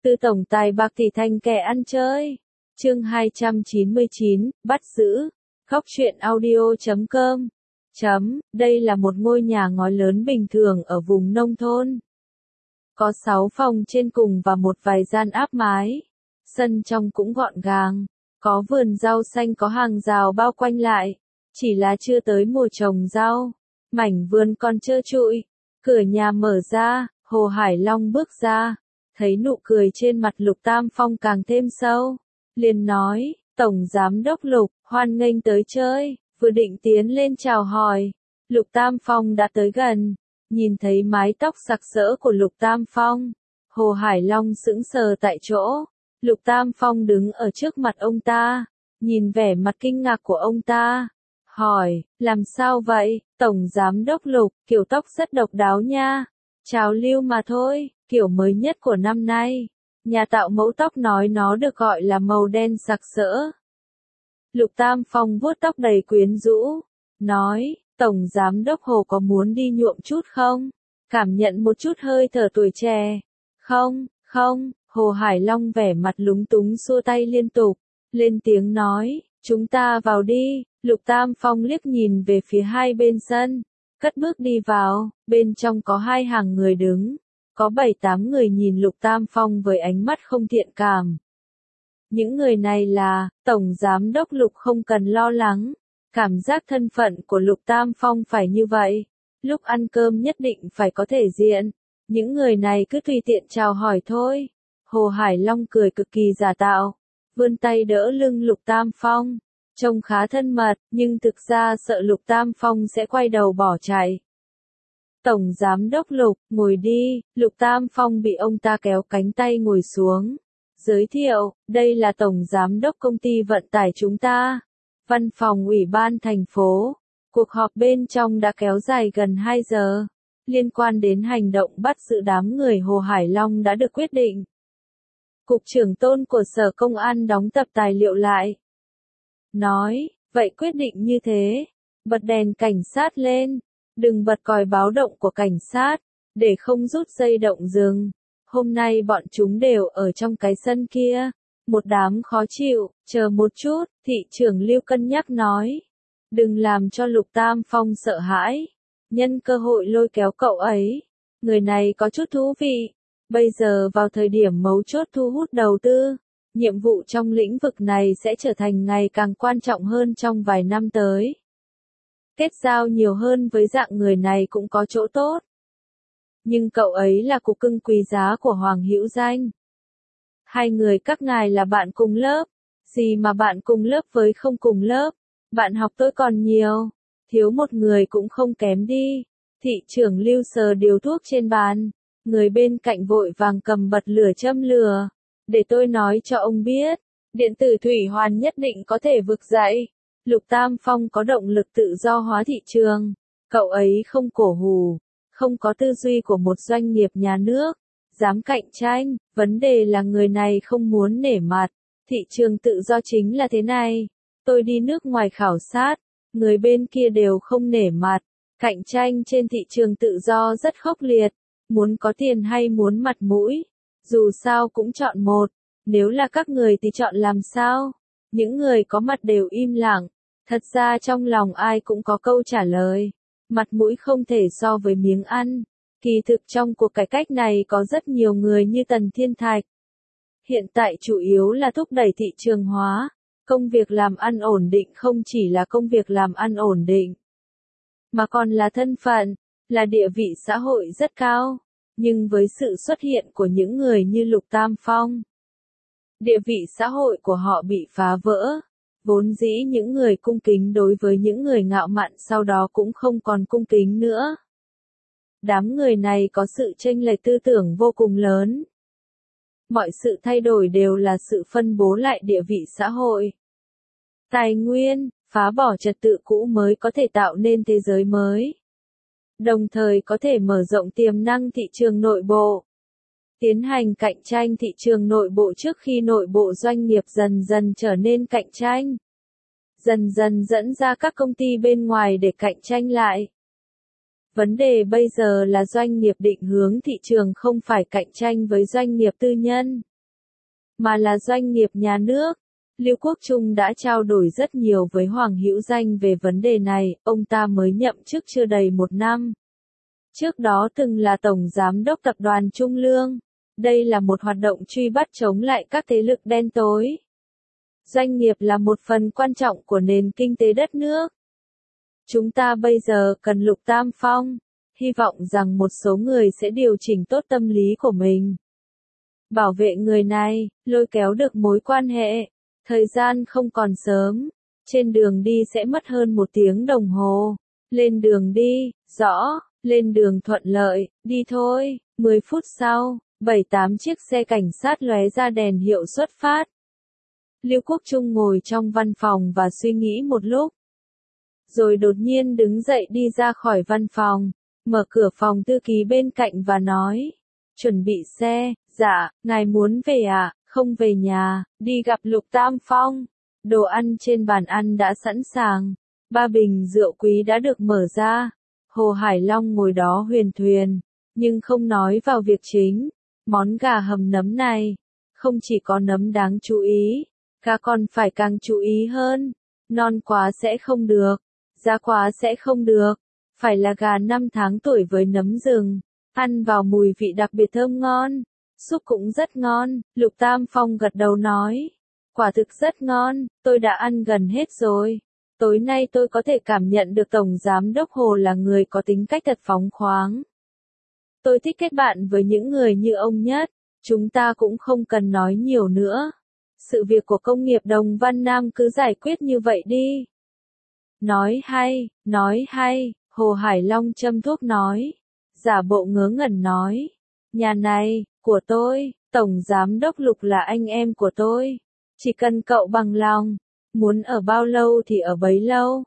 Từ tổng tài bạc tỷ thành kẻ ăn chơi. Chương 299, bắt giữ. Góc truyện audio.com. Đây là một ngôi nhà ngói lớn bình thường ở vùng nông thôn. Có 6 phòng trên cùng và một vài gian áp mái. Sân trong cũng gọn gàng. Có vườn rau xanh có hàng rào bao quanh lại. Chỉ là chưa tới mùa trồng rau. Mảnh vườn còn trơ trụi. Cửa nhà mở ra, Hồ Hải Long bước ra. Thấy nụ cười trên mặt Lục Tam Phong càng thêm sâu. Liền nói, Tổng Giám đốc Lục, hoan nghênh tới chơi. Vừa định tiến lên chào hỏi. Lục Tam Phong đã tới gần. Nhìn thấy mái tóc sặc sỡ của Lục Tam Phong. Hồ Hải Long sững sờ tại chỗ. Lục Tam Phong đứng ở trước mặt ông ta. Nhìn vẻ mặt kinh ngạc của ông ta. Hỏi, làm sao vậy, Tổng Giám đốc Lục, kiểu tóc rất độc đáo nha. Trào lưu mà thôi, kiểu mới nhất của năm nay. Nhà tạo mẫu tóc nói nó được gọi là màu đen sặc sỡ. Lục Tam Phong vuốt tóc đầy quyến rũ. Nói, Tổng Giám đốc Hồ có muốn đi nhuộm chút không? Cảm nhận một chút hơi thở tuổi trẻ. Không, Hồ Hải Long vẻ mặt lúng túng xua tay liên tục. Lên tiếng nói, chúng ta vào đi. Lục Tam Phong liếc nhìn về phía hai bên sân. Cất bước đi vào, bên trong có 2 hàng người đứng. Có 7-8 người nhìn Lục Tam Phong với ánh mắt không thiện cảm. Những người này là, Tổng Giám đốc Lục không cần lo lắng. Cảm giác thân phận của Lục Tam Phong phải như vậy. Lúc ăn cơm nhất định phải có thể diện. Những người này cứ tùy tiện chào hỏi thôi. Hồ Hải Long cười cực kỳ giả tạo. Vươn tay đỡ lưng Lục Tam Phong. Trông khá thân mật, nhưng thực ra sợ Lục Tam Phong sẽ quay đầu bỏ chạy. Tổng Giám đốc Lục, ngồi đi. Lục Tam Phong bị ông ta kéo cánh tay ngồi xuống. Giới thiệu, đây là Tổng Giám đốc công ty vận tải chúng ta. Văn phòng Ủy ban thành phố. Cuộc họp bên trong đã kéo dài gần 2 giờ. Liên quan đến hành động bắt giữ đám người Hồ Hải Long đã được quyết định. Cục trưởng Tôn của Sở Công an đóng tập tài liệu lại. Nói, vậy quyết định như thế. Bật đèn cảnh sát lên. Đừng bật còi báo động của cảnh sát. Để không rút dây động dừng. Hôm nay bọn chúng đều ở trong cái sân kia. Một đám khó chịu, chờ một chút, thị trưởng Lưu cân nhắc nói. Đừng làm cho Lục Tam Phong sợ hãi. Nhân cơ hội lôi kéo cậu ấy. Người này có chút thú vị. Bây giờ vào thời điểm mấu chốt thu hút đầu tư. Nhiệm vụ trong lĩnh vực này sẽ trở thành ngày càng quan trọng hơn trong vài năm tới. Kết giao nhiều hơn với dạng người này cũng có chỗ tốt. Nhưng cậu ấy là cục cưng quý giá của Hoàng Hữu Danh. 2 người các ngài là bạn cùng lớp. Gì mà bạn cùng lớp với không cùng lớp. Bạn học tôi còn nhiều. Thiếu một người cũng không kém đi. Thị trưởng Lưu sờ điều thuốc trên bàn. Người bên cạnh vội vàng cầm bật lửa châm lửa. Để tôi nói cho ông biết. Điện tử thủy hoàn nhất định có thể vực dậy. Lục Tam Phong có động lực tự do hóa thị trường. Cậu ấy không cổ hủ. Không có tư duy của một doanh nghiệp nhà nước. Dám cạnh tranh. Vấn đề là người này không muốn nể mặt. Thị trường tự do chính là thế này. Tôi đi nước ngoài khảo sát. Người bên kia đều không nể mặt. Cạnh tranh trên thị trường tự do rất khốc liệt. Muốn có tiền hay muốn mặt mũi. Dù sao cũng chọn một. Nếu là các người thì chọn làm sao? Những người có mặt đều im lặng. Thật ra trong lòng ai cũng có câu trả lời. Mặt mũi không thể so với miếng ăn. Kỳ thực trong cuộc cải cách này có rất nhiều người như Tần Thiên Thạch. Hiện tại chủ yếu là thúc đẩy thị trường hóa. Công việc làm ăn ổn định không chỉ là công việc làm ăn ổn định. Mà còn là thân phận, là địa vị xã hội rất cao. Nhưng với sự xuất hiện của những người như Lục Tam Phong, địa vị xã hội của họ bị phá vỡ. Vốn dĩ những người cung kính đối với những người ngạo mạn sau đó cũng không còn cung kính nữa. Đám người này có sự chênh lệch tư tưởng vô cùng lớn. Mọi sự thay đổi đều là sự phân bố lại địa vị xã hội. Tài nguyên, phá bỏ trật tự cũ mới có thể tạo nên thế giới mới. Đồng thời có thể mở rộng tiềm năng thị trường nội bộ. Tiến hành cạnh tranh thị trường nội bộ trước khi nội bộ doanh nghiệp dần dần trở nên cạnh tranh. Dần dần dẫn ra các công ty bên ngoài để cạnh tranh lại. Vấn đề bây giờ là doanh nghiệp định hướng thị trường không phải cạnh tranh với doanh nghiệp tư nhân. mà là doanh nghiệp nhà nước. Lưu Quốc Trung đã trao đổi rất nhiều với Hoàng Hữu Danh về vấn đề này, ông ta mới nhậm chức chưa đầy 1 năm. Trước đó từng là Tổng Giám đốc Tập đoàn Trung Lương. Đây là một hoạt động truy bắt chống lại các thế lực đen tối. Doanh nghiệp là một phần quan trọng của nền kinh tế đất nước. Chúng ta bây giờ cần Lục Tam Phong. Hy vọng rằng một số người sẽ điều chỉnh tốt tâm lý của mình. Bảo vệ người này, lôi kéo được mối quan hệ. Thời gian không còn sớm. Trên đường đi sẽ mất hơn 1 tiếng đồng hồ. Lên đường đi, rõ, lên đường thuận lợi, đi thôi. 10 phút sau, 7-8 chiếc xe cảnh sát lóe ra đèn hiệu xuất phát. Lưu Quốc Trung ngồi trong văn phòng và suy nghĩ một lúc. Rồi đột nhiên đứng dậy đi ra khỏi văn phòng, mở cửa phòng thư ký bên cạnh và nói. Chuẩn bị xe, dạ, ngài muốn về à, không về nhà, đi gặp Lục Tam Phong. Đồ ăn trên bàn ăn đã sẵn sàng, 3 bình rượu quý đã được mở ra. Hồ Hải Long ngồi đó huyền thuyền, nhưng không nói vào việc chính. Món gà hầm nấm này, không chỉ có nấm đáng chú ý, cá còn phải càng chú ý hơn. Non quá sẽ không được, giá quá sẽ không được, phải là gà 5 tháng tuổi với nấm rừng, ăn vào mùi vị đặc biệt thơm ngon. Súp cũng rất ngon, Lục Tam Phong gật đầu nói. Quả thực rất ngon, tôi đã ăn gần hết rồi. Tối nay tôi có thể cảm nhận được Tổng Giám đốc Hồ là người có tính cách thật phóng khoáng. Tôi thích kết bạn với những người như ông nhất, chúng ta cũng không cần nói nhiều nữa. Sự việc của công nghiệp Đồng Văn Nam cứ giải quyết như vậy đi. Nói hay, Hồ Hải Long châm thuốc nói. Giả bộ ngớ ngẩn nói. Nhà này, của tôi, Tổng Giám đốc Lục là anh em của tôi. Chỉ cần cậu bằng lòng, muốn ở bao lâu thì ở bấy lâu.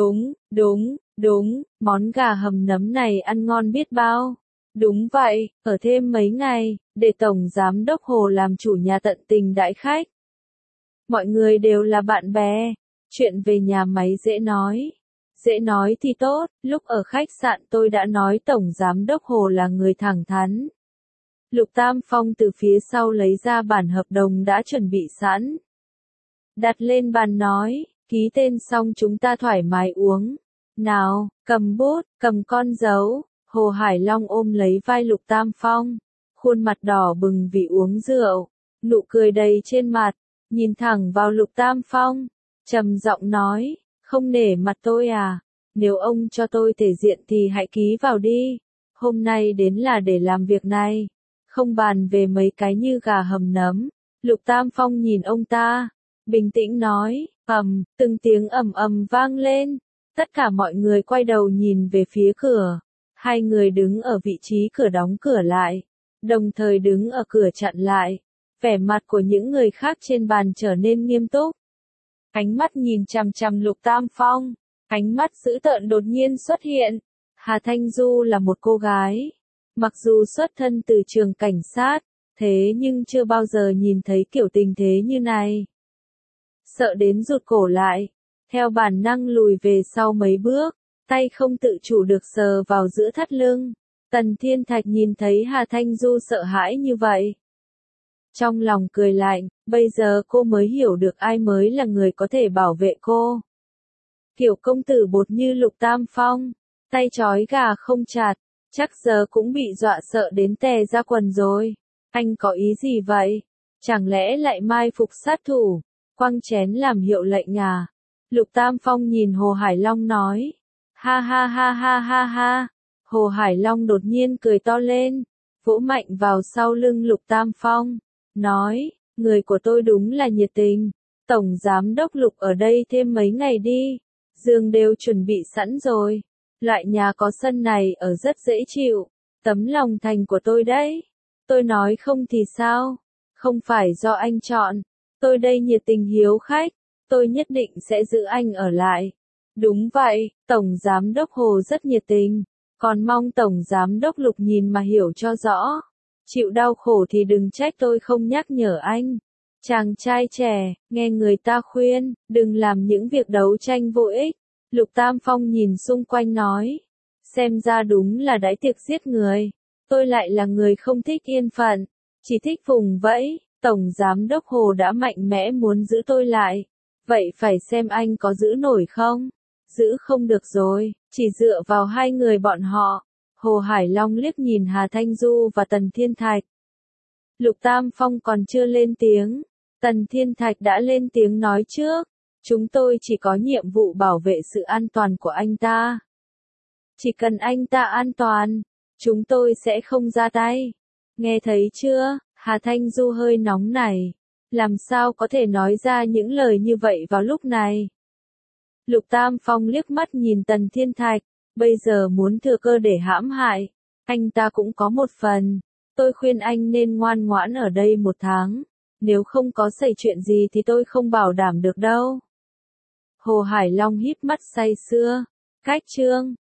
Đúng, món gà hầm nấm này ăn ngon biết bao. Đúng vậy, ở thêm mấy ngày, để Tổng Giám đốc Hồ làm chủ nhà tận tình đãi khách. Mọi người đều là bạn bè, chuyện về nhà máy dễ nói. Dễ nói thì tốt, lúc ở khách sạn tôi đã nói Tổng Giám đốc Hồ là người thẳng thắn. Lục Tam Phong từ phía sau lấy ra bản hợp đồng đã chuẩn bị sẵn. Đặt lên bàn nói, ký tên xong chúng ta thoải mái uống. Nào, cầm bút, cầm con dấu. Hồ Hải Long ôm lấy vai Lục Tam Phong, khuôn mặt đỏ bừng vì uống rượu, nụ cười đầy trên mặt, nhìn thẳng vào Lục Tam Phong, trầm giọng nói, không nể mặt tôi à, nếu ông cho tôi thể diện thì hãy ký vào đi, hôm nay đến là để làm việc này, không bàn về mấy cái như gà hầm nấm. Lục Tam Phong nhìn ông ta, bình tĩnh nói, từng tiếng ầm ầm vang lên, tất cả mọi người quay đầu nhìn về phía cửa. 2 người đứng ở vị trí cửa đóng cửa lại, đồng thời đứng ở cửa chặn lại. Vẻ mặt của những người khác trên bàn trở nên nghiêm túc. Ánh mắt nhìn chằm chằm Lục Tam Phong, ánh mắt dữ tợn đột nhiên xuất hiện. Hà Thanh Du là một cô gái, mặc dù xuất thân từ trường cảnh sát, thế nhưng chưa bao giờ nhìn thấy kiểu tình thế như này. Sợ đến rụt cổ lại, theo bản năng lùi về sau mấy bước. Tay không tự chủ được sờ vào giữa thắt lưng. Tần Thiên Thạch nhìn thấy Hà Thanh Du sợ hãi như vậy. Trong lòng cười lạnh, bây giờ cô mới hiểu được ai mới là người có thể bảo vệ cô. Kiểu công tử bột như Lục Tam Phong, tay trói gà không chặt, chắc giờ cũng bị dọa sợ đến tè ra quần rồi. Anh có ý gì vậy? Chẳng lẽ lại mai phục sát thủ, quăng chén làm hiệu lệnh à? Lục Tam Phong nhìn Hồ Hải Long nói. Ha. Hồ Hải Long đột nhiên cười to lên, vỗ mạnh vào sau lưng Lục Tam Phong, nói, người của tôi đúng là nhiệt tình, Tổng Giám đốc Lục ở đây thêm mấy ngày đi, giường đều chuẩn bị sẵn rồi, loại nhà có sân này ở rất dễ chịu, tấm lòng thành của tôi đấy, tôi nói không thì sao, không phải do anh chọn, tôi đây nhiệt tình hiếu khách, tôi nhất định sẽ giữ anh ở lại. Đúng vậy, Tổng Giám đốc Hồ rất nhiệt tình, còn mong Tổng Giám đốc Lục nhìn mà hiểu cho rõ. Chịu đau khổ thì đừng trách tôi không nhắc nhở anh. Chàng trai trẻ, nghe người ta khuyên, đừng làm những việc đấu tranh vô ích. Lục Tam Phong nhìn xung quanh nói, xem ra đúng là đãi tiệc giết người. Tôi lại là người không thích yên phận, chỉ thích vùng vẫy, Tổng Giám đốc Hồ đã mạnh mẽ muốn giữ tôi lại. Vậy phải xem anh có giữ nổi không? Giữ không được rồi, chỉ dựa vào hai người bọn họ. Hồ Hải Long liếc nhìn Hà Thanh Du và Tần Thiên Thạch. Lục Tam Phong còn chưa lên tiếng. Tần Thiên Thạch đã lên tiếng nói trước. Chúng tôi chỉ có nhiệm vụ bảo vệ sự an toàn của anh ta. Chỉ cần anh ta an toàn, chúng tôi sẽ không ra tay. Nghe thấy chưa? Hà Thanh Du hơi nóng này. Làm sao có thể nói ra những lời như vậy vào lúc này? Lục Tam Phong liếc mắt nhìn Tần Thiên Thạch. Bây giờ muốn thừa cơ để hãm hại. Anh ta cũng có một phần. Tôi khuyên anh nên ngoan ngoãn ở đây 1 tháng. Nếu không có xảy chuyện gì thì tôi không bảo đảm được đâu. Hồ Hải Long híp mắt say sưa. Cách chương